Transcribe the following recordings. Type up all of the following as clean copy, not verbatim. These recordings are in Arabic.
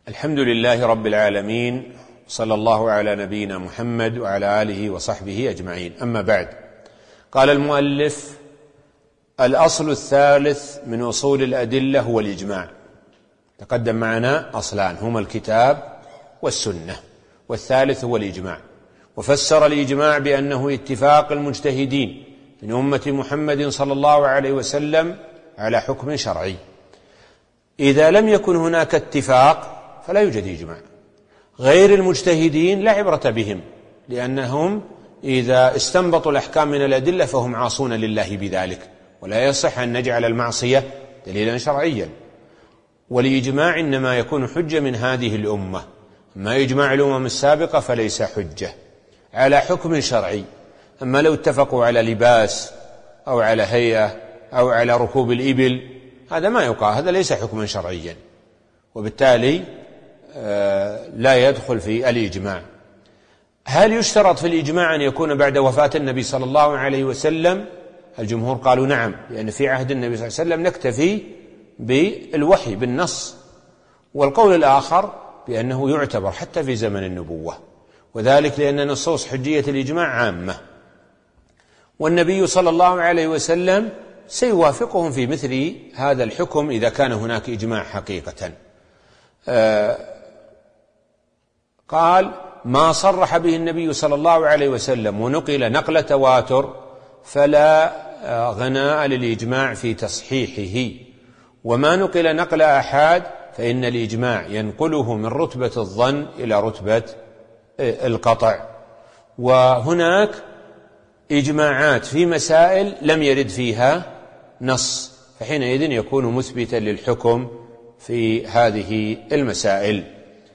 الحمد لله رب العالمين، صلى الله على نبينا محمد وعلى آله وصحبه أجمعين. أما بعد، قال المؤلف: الأصل الثالث من أصول الأدلة هو الإجماع. تقدم معنا أصلان هما الكتاب والسنة، والثالث هو الإجماع. وفسر الإجماع بأنه اتفاق المجتهدين من أمة محمد صلى الله عليه وسلم على حكم شرعي. إذا لم يكن هناك اتفاق فلا يوجد إجماع. غير المجتهدين لا عبرة بهم، لأنهم إذا استنبطوا الأحكام من الأدلة فهم عاصون لله بذلك، ولا يصح أن نجعل المعصية دليلا شرعيا. والإجماع إنما يكون حجة من هذه الأمة، أما إجماع الأمم السابقة فليس حجة على حكم شرعي. أما لو اتفقوا على لباس أو على هيئة أو على ركوب الإبل، هذا ما يقع، هذا ليس حكما شرعيا، وبالتالي لا يدخل في الإجماع. هل يشترط في الإجماع أن يكون بعد وفاة النبي صلى الله عليه وسلم؟ الجمهور قالوا نعم، لأن في عهد النبي صلى الله عليه وسلم نكتفي بالوحي بالنص. والقول الآخر بأنه يعتبر حتى في زمن النبوة، وذلك لأن نصوص حجية الإجماع عامة، والنبي صلى الله عليه وسلم سيوافقهم في مثل هذا الحكم إذا كان هناك إجماع حقيقة. قال: ما صرح به النبي صلى الله عليه وسلم ونقل نقل تواتر فلا غناء للإجماع في تصحيحه، وما نقل نقل أحاد فإن الإجماع ينقله من رتبة الظن إلى رتبة القطع. وهناك إجماعات في مسائل لم يرد فيها نص، فحينئذ يكون مثبتا للحكم في هذه المسائل.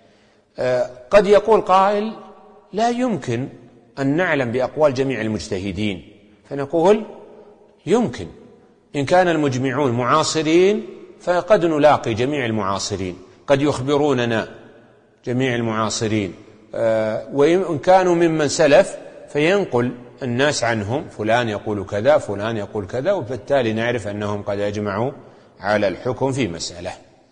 قد يقول قائل: لا يمكن أن نعلم بأقوال جميع المجتهدين، فنقول: يمكن، إن كان المجمعون معاصرين فقد نلاقي جميع المعاصرين، قد يخبروننا جميع المعاصرين، وإن كانوا ممن سلف فينقل الناس عنهم، فلان يقول كذا فلان يقول كذا، وبالتالي نعرف أنهم قد أجمعوا على الحكم في مسألة.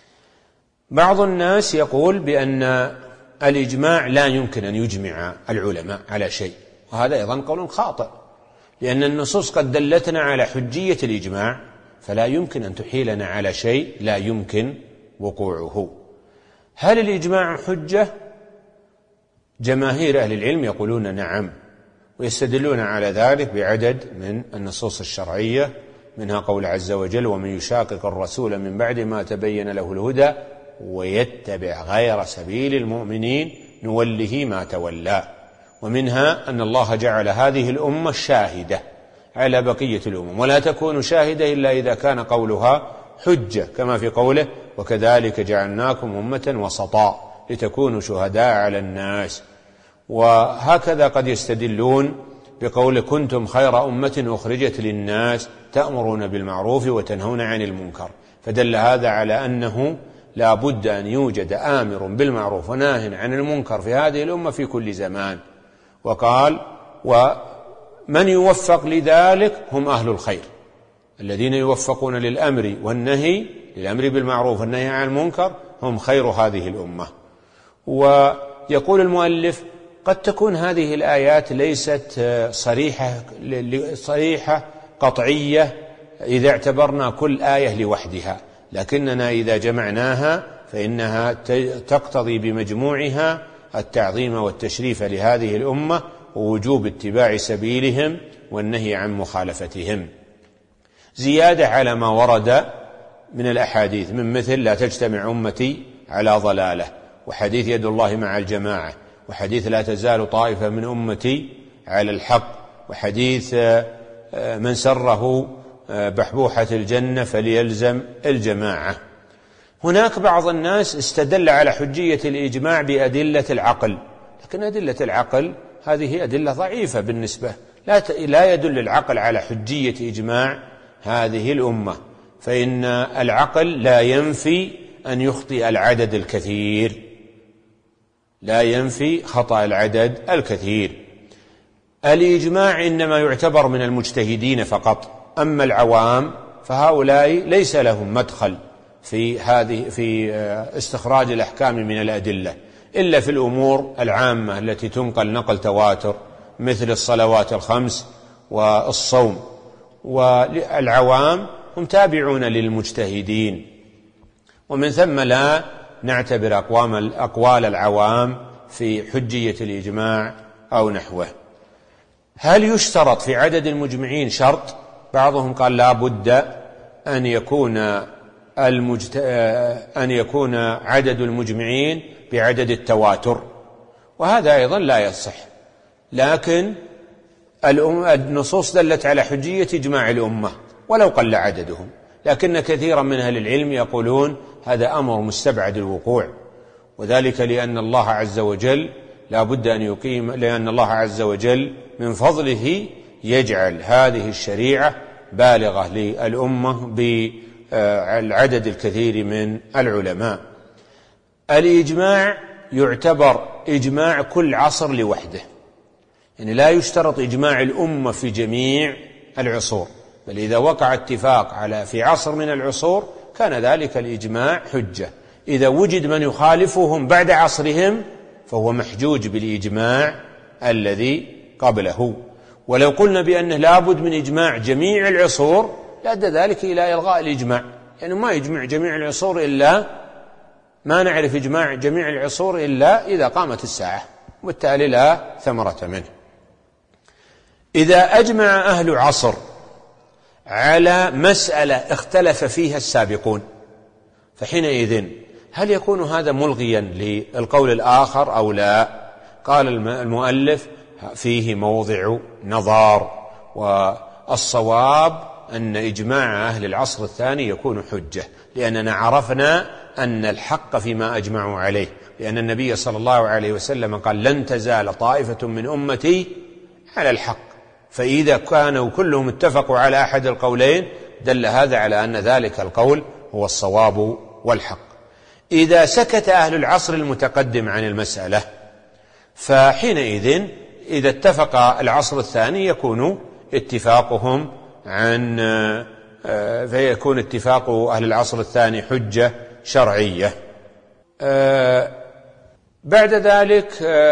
بعض الناس يقول بأن الإجماع لا يمكن أن يجمع العلماء على شيء، وهذا أيضا قول خاطئ، لأن النصوص قد دلتنا على حجية الإجماع، فلا يمكن أن تحيلنا على شيء لا يمكن وقوعه. هل الإجماع حجة؟ جماهير أهل العلم يقولون نعم، ويستدلون على ذلك بعدد من النصوص الشرعية، منها قول عز وجل: ومن يشاقق الرسول من بعد ما تبين له الهدى ويتبع غير سبيل المؤمنين نوله ما تولى. ومنها أن الله جعل هذه الأمة شاهدة على بقية الأمم، ولا تكون شاهدة إلا إذا كان قولها حجة، كما في قوله: وكذلك جعلناكم أمة وسطا لتكونوا شهداء على الناس. وهكذا قد يستدلون بقول: كنتم خير أمة أخرجت للناس تأمرون بالمعروف وتنهون عن المنكر، فدل هذا على أنه لا بد أن يوجد آمر بالمعروف وناهٍ عن المنكر في هذه الأمة في كل زمان. وقال: ومن يوفق لذلك هم أهل الخير، الذين يوفقون للأمر والنهي، للأمر بالمعروف والنهي عن المنكر، هم خير هذه الأمة. ويقول المؤلف: قد تكون هذه الآيات ليست صريحة قطعية إذا اعتبرنا كل آية لوحدها، لكننا إذا جمعناها فإنها تقتضي بمجموعها التعظيم والتشريف لهذه الأمة، ووجوب اتباع سبيلهم والنهي عن مخالفتهم، زيادة على ما ورد من الأحاديث، من مثل: لا تجتمع أمتي على ضلالة، وحديث يد الله مع الجماعة، وحديث لا تزال طائفة من أمتي على الحق، وحديث من سره بحبوحة الجنة فليلزم الجماعة. هناك بعض الناس استدل على حجية الإجماع بأدلة العقل، لكن أدلة العقل هذه أدلة ضعيفة بالنسبة، لا يدل العقل على حجية إجماع هذه الأمة، فإن العقل لا ينفي أن يخطئ العدد الكثير، لا ينفي خطأ العدد الكثير. الإجماع إنما يعتبر من المجتهدين فقط، أما العوام فهؤلاء ليس لهم مدخل في استخراج الأحكام من الأدلة، إلا في الأمور العامة التي تنقل نقل تواتر مثل الصلوات الخمس والصوم. والعوام هم تابعون للمجتهدين، ومن ثم لا نعتبر أقوال العوام في حجية الإجماع أو نحوه. هل يشترط في عدد المجمعين شرط؟ بعضهم قال لا بد أن يكون عدد المجمعين بعدد التواتر، وهذا أيضا لا يصح. لكن النصوص دلت على حجية إجماع الأمة ولو قل عددهم، لكن كثيرا من أهل العلم يقولون هذا أمر مستبعد الوقوع، وذلك لأن الله عز وجل لا بد أن يقيم، لأن الله عز وجل من فضله يجعل هذه الشريعة بالغة للأمة بالعدد الكثير من العلماء. الإجماع يعتبر إجماع كل عصر لوحده، يعني لا يشترط إجماع الأمة في جميع العصور، بل إذا وقع اتفاق في عصر من العصور كان ذلك الإجماع حجة. إذا وجد من يخالفهم بعد عصرهم فهو محجوج بالإجماع الذي قبله. ولو قلنا بأنه لابد من إجماع جميع العصور لأدى ذلك إلى إلغاء الإجماع، يعني ما يجمع جميع العصور ما نعرف إجماع جميع العصور إلا إذا قامت الساعة، وبالتالي لا ثمرة منه. إذا أجمع أهل عصر على مسألة اختلف فيها السابقون فحينئذ هل يكون هذا ملغيا للقول الآخر أو لا؟ قال المؤلف فيه موضع نظر، والصواب أن إجماع أهل العصر الثاني يكون حجة، لأننا عرفنا أن الحق فيما أجمعوا عليه، لأن النبي صلى الله عليه وسلم قال لن تزال طائفة من أمتي على الحق، فإذا كانوا كلهم اتفقوا على أحد القولين دل هذا على أن ذلك القول هو الصواب والحق. إذا سكت أهل العصر المتقدم عن المسألة فحينئذ إذا اتفق العصر الثاني يكون اتفاقهم فيكون اتفاق أهل العصر الثاني حجة شرعية. بعد ذلك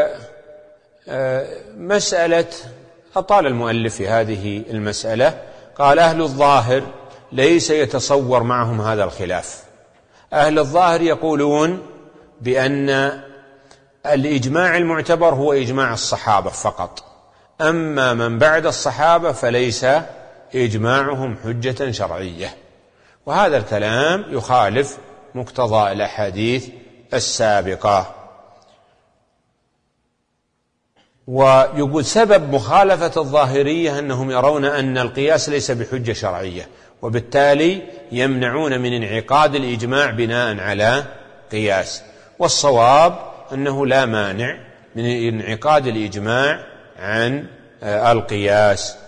مسألة أطال المؤلف في هذه المسألة، قال أهل الظاهر ليس يتصور معهم هذا الخلاف. أهل الظاهر يقولون بأن الإجماع المعتبر هو إجماع الصحابة فقط، أما من بعد الصحابة فليس إجماعهم حجة شرعية، وهذا الكلام يخالف مقتضى الأحاديث السابقة. ويقول سبب مخالفة الظاهرية أنهم يرون أن القياس ليس بحجة شرعية، وبالتالي يمنعون من انعقاد الإجماع بناء على قياس، والصواب أنه لا مانع من انعقاد الإجماع عن القياس.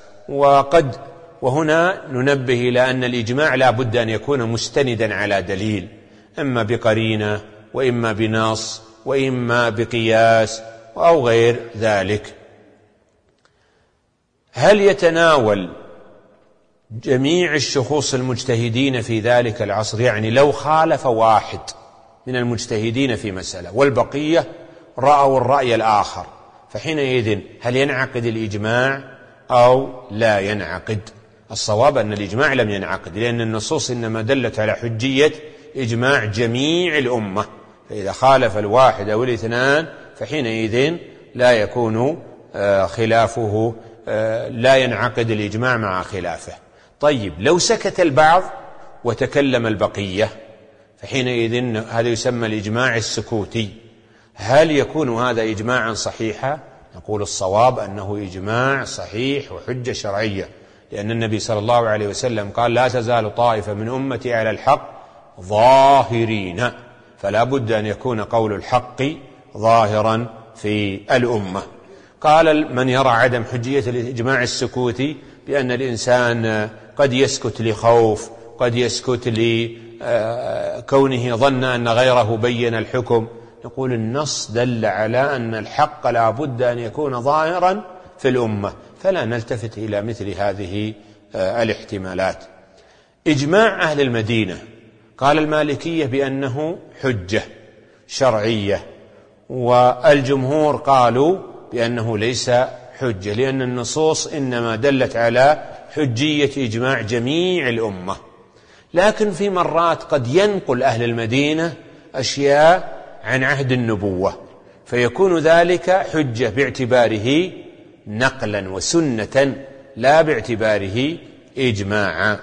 وهنا ننبه إلى أن الإجماع لا بد أن يكون مستندا على دليل، إما بقرينة وإما بنص وإما بقياس أو غير ذلك. هل يتناول جميع الشخوص المجتهدين في ذلك العصر؟ يعني لو خالف واحد من المجتهدين في مسألة والبقية رأوا الرأي الآخر، فحينئذ هل ينعقد الإجماع أو لا ينعقد؟ الصواب أن الإجماع لم ينعقد، لأن النصوص إنما دلت على حجية إجماع جميع الأمة، فإذا خالف الواحد أو الاثنان فحينئذ لا يكون خلافه، لا ينعقد الإجماع مع خلافه. طيب لو سكت البعض وتكلم البقية فحينئذ هذا يسمى الإجماع السكوتي، هل يكون هذا إجماعا صحيحا؟ نقول الصواب أنه إجماع صحيح وحجة شرعية، لأن النبي صلى الله عليه وسلم قال لا تزال طائفة من أمتي على الحق ظاهرين، فلا بد أن يكون قول الحق ظاهرا في الأمة. قال من يرى عدم حجية الإجماع السكوتي بأن الإنسان قد يسكت لخوف، قد يسكت لكونه ظن أن غيره بين الحكم، نقول النص دل على أن الحق لا بد أن يكون ظاهرا في الأمة، فلا نلتفت إلى مثل هذه الاحتمالات. إجماع أهل المدينة قال المالكية بأنه حجة شرعية، والجمهور قالوا بأنه ليس حجة، لأن النصوص إنما دلت على حجية إجماع جميع الأمة. لكن في مرات قد ينقل أهل المدينة أشياء عن عهد النبوة، فيكون ذلك حجة باعتباره نقلا وسنة، لا باعتباره إجماعا.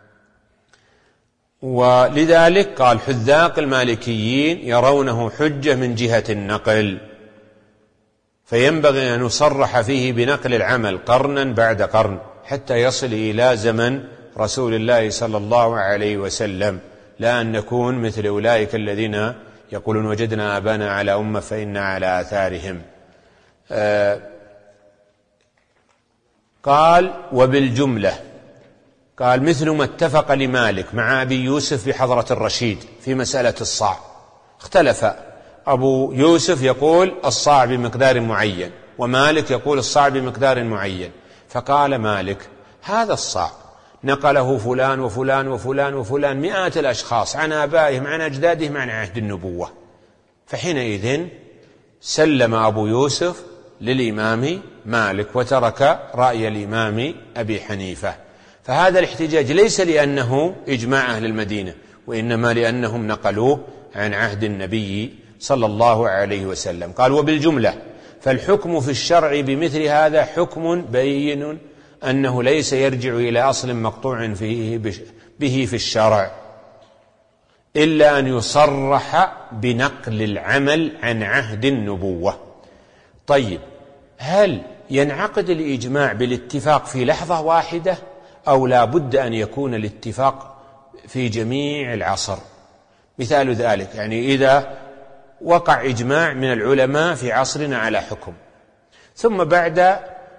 ولذلك قال حذاق المالكيين يرونه حجة من جهة النقل، فينبغي أن يصرح فيه بنقل العمل قرنا بعد قرن حتى يصل إلى زمن رسول الله صلى الله عليه وسلم، لا أن نكون مثل أولئك الذين يقولون وجدنا آبانا على أمة فإنا على آثارهم. قال وبالجملة، قال مثل ما اتفق لمالك مع أبي يوسف بحضرة الرشيد في مسألة الصاع. اختلف، أبو يوسف يقول الصاع بمقدار معين، ومالك يقول الصاع بمقدار معين. فقال مالك هذا الصاع نقله فلان وفلان وفلان وفلان، مئات الأشخاص عن آبائهم عن أجدادهم عن عهد النبوة. فحينئذ سلم أبو يوسف للإمام مالك وترك رأي الإمام أبي حنيفة. فهذا الاحتجاج ليس لأنه إجماع أهل المدينة، وإنما لأنهم نقلوه عن عهد النبي صلى الله عليه وسلم. قال وبالجملة فالحكم في الشرع بمثل هذا حكم بين أنه ليس يرجع إلى أصل مقطوع به في الشرع، إلا أن يصرح بنقل العمل عن عهد النبوة. طيب، هل ينعقد الإجماع بالاتفاق في لحظة واحدة، أو لا بد أن يكون الاتفاق في جميع العصر؟ مثال ذلك، يعني إذا وقع إجماع من العلماء في عصرنا على حكم، ثم بعد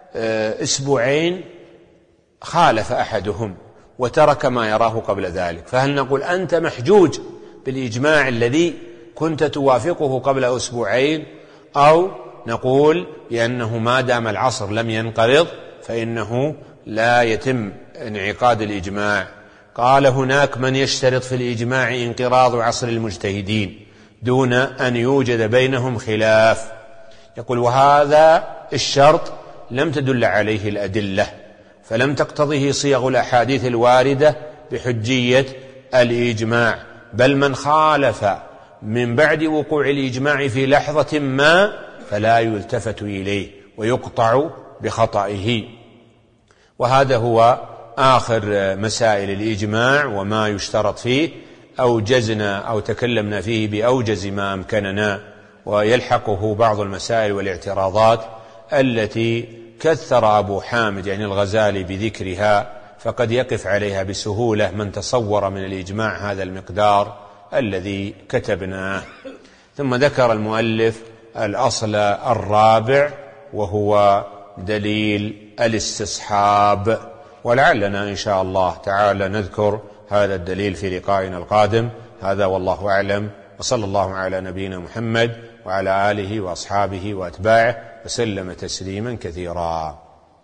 أسبوعين خالف أحدهم وترك ما يراه قبل ذلك، فهل نقول أنت محجوج بالإجماع الذي كنت توافقه قبل أسبوعين، أو نقول بأنه ما دام العصر لم ينقرض فإنه لا يتم انعقاد الإجماع؟ قال هناك من يشترط في الإجماع انقراض عصر المجتهدين دون أن يوجد بينهم خلاف. يقول وهذا الشرط لم تدل عليه الأدلة، فلم تقتضه صيغ الأحاديث الواردة بحجية الإجماع، بل من خالف من بعد وقوع الإجماع في لحظة ما فلا يلتفت إليه ويقطع بخطئه. وهذا هو آخر مسائل الإجماع وما يشترط فيه. أوجزنا أو تكلمنا فيه بأوجز ما أمكننا، ويلحقه بعض المسائل والاعتراضات التي كثر أبو حامد يعني الغزالي بذكرها، فقد يقف عليها بسهولة من تصور من الإجماع هذا المقدار الذي كتبناه. ثم ذكر المؤلف الأصل الرابع وهو دليل الاستصحاب، ولعلنا إن شاء الله تعالى نذكر هذا الدليل في لقائنا القادم. هذا والله أعلم، وصلى الله على نبينا محمد وعلى آله وأصحابه وأتباعه وسلم تسليما كثيرا.